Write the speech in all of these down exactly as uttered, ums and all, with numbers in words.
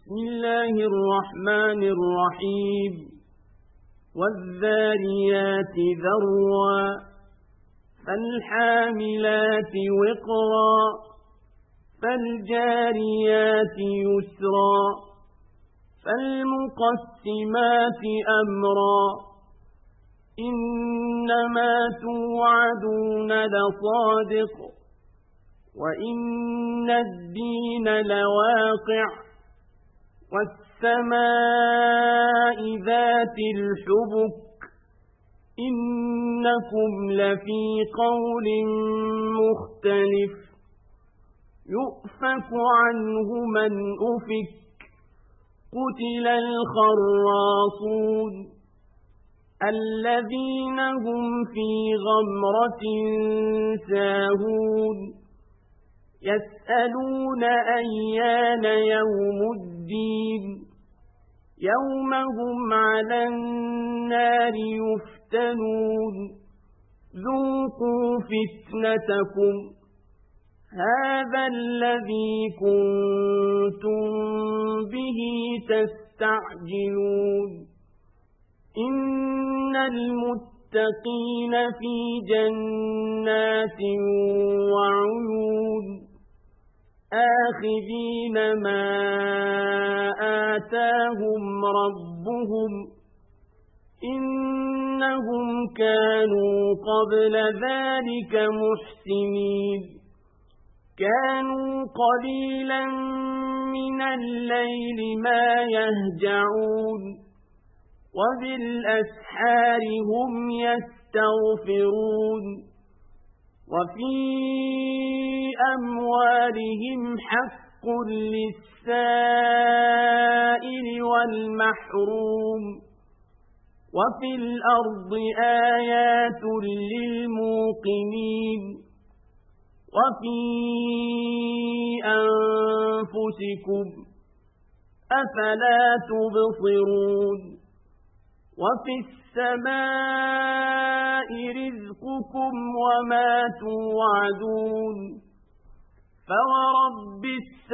بسم الله الرحمن الرحيم والذاريات ذروا فالحاملات وقرا فالجاريات يسرا فالمقسمات أمرا إنما توعدون لصادق وإن الدين لواقع والسماء ذات الحبك إنكم لفي قول مختلف يؤفك عنه من أفك قتل الخراصون الذين هم في غمرة ساهون يسألون أيان يوم الدين يوم هم على النار يفتنون ذوقوا فتنتكم هذا الذي كنتم به تستعجلون إن المتقين في جنات وعيون آخذين ما آتاهم ربهم إنهم كانوا قبل ذلك محسنين كانوا قليلا من الليل ما يهجعون وبالأسحار هم يستغفرون وفي أموالهم حق للسائل والمحروم وفي الأرض آيات للموقنين وفي أنفسكم أفلا تبصرون وفي السماء رزقكم وما توعدون فورب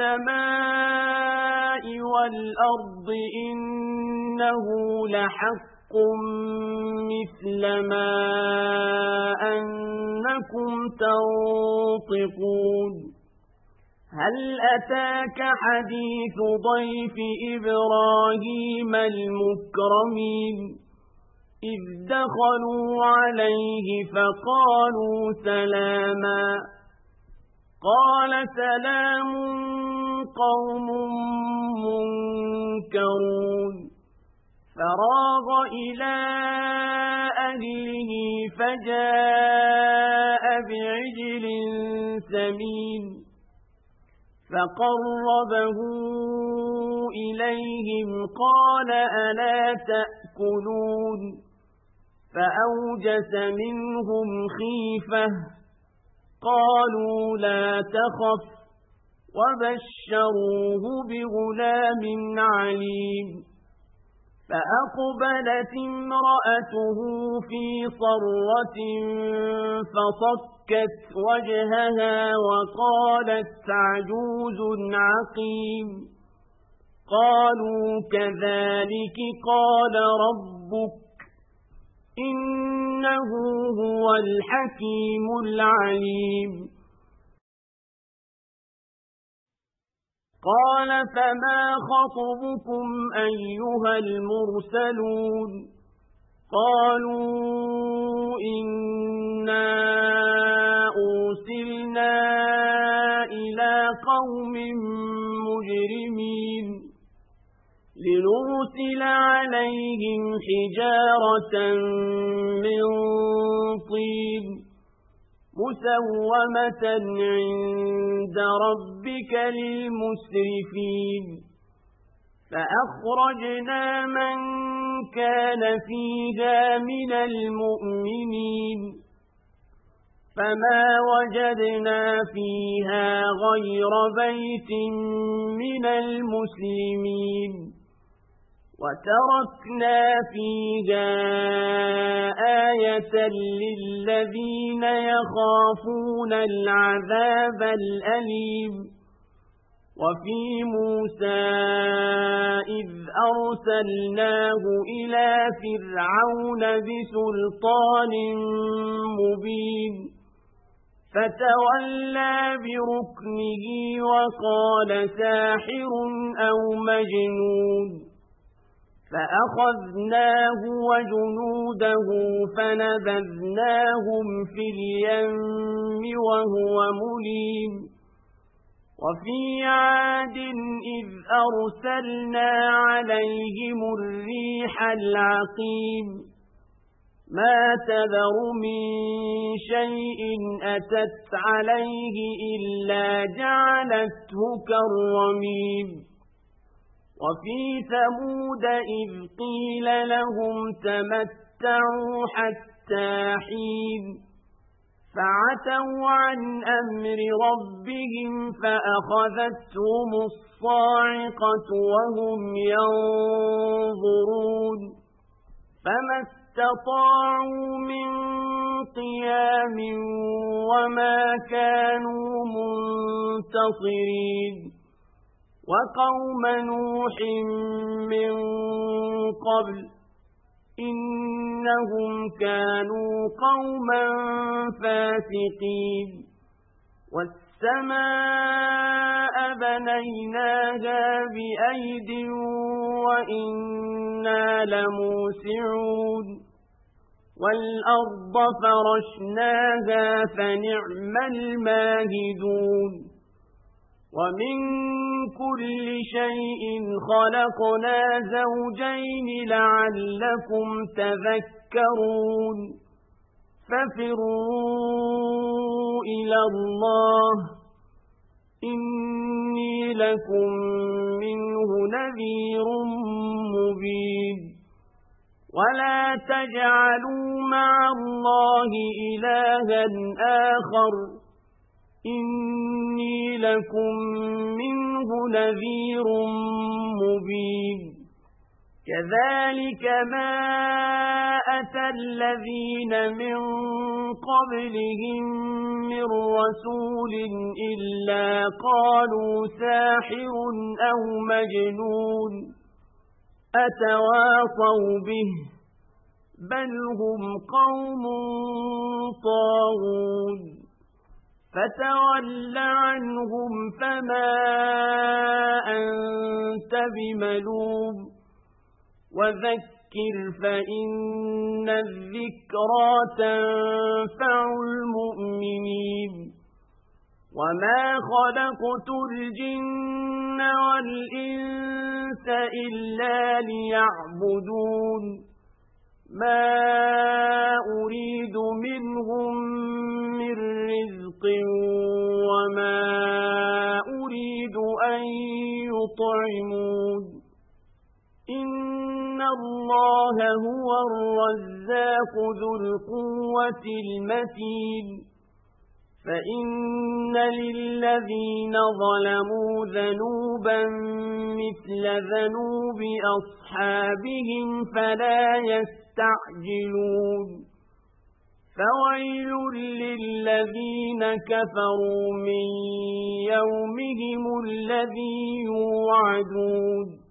السماء والأرض إنه لحق مثل ما أنكم تنطقون هل أتاك حديث ضيف إبراهيم المكرمين إذ دخلوا عليه فقالوا سلاما قال سلام قوم منكرون فراغ إلى أهله فجاء بعجل سمين فقربه إليهم قال ألا تأكلون فأوجس منهم خيفة قالوا لا تخف وبشروه بغلام عليم فأقبلت امرأته في صرة فصكت وجهها وقالت عجوز عقيم قالوا كذلك قال ربك إنه هو الحكيم العليم قال فما خطبكم أيها المرسلون قالوا إنا أرسلنا إلى قوم مجرمين لنرسل عليهم حجارة من طين مسومة عند ربك للمسرفين فأخرجنا من كان فيها من المؤمنين فما وجدنا فيها غير بيت من المسلمين وتركنا فيها آية للذين يخافون العذاب الأليم وفي موسى إذ أرسلناه إلى فرعون بسلطان مبين فتولى بركنه وقال ساحر أو مجنون فأخذناه وجنوده فنبذناهم في اليم وهو مليم وفي عاد إذ أرسلنا عليهم الريح العقيم ما تذر من شيء أتت عليه إلا جعلته كالرميم وفي ثمود إذ قيل لهم تمتعوا حتى حين فعتوا عن أمر ربهم فأخذتهم الصاعقة وهم ينظرون فما استطاعوا من قيام وما كانوا منتصرين وقوم نوح من قبل إنهم كانوا قوما فاسقين والسماء بنيناها بأيد وإنا لموسعون والأرض فرشناها فنعم الماهدون ومن كل شيء خلقنا زوجين لعلكم تذكرون ففروا إلى الله إني لكم منه نذير مبين ولا تجعلوا مع الله إلها آخر إني لكم منه نذير مبين كذلك ما أتى الذين من قبلهم من رسول إلا قالوا ساحر أو مجنون أتواصوا به بل هم قوم طاغون فتول عنهم فما أنت بملوم وذكر فإن الذكرى تنفع المؤمنين وما خلقت الجن والإنس إلا ليعبدون ما أريد منهم من رزق وما أريد أن يطعمون إن الله هو الرزاق ذو القوة المتين فإن للذين ظلموا ذنوبا مثل ذنوب أصحابهم فلا يستعجلون فويل للذين كفروا من يومهم الذي يوعدون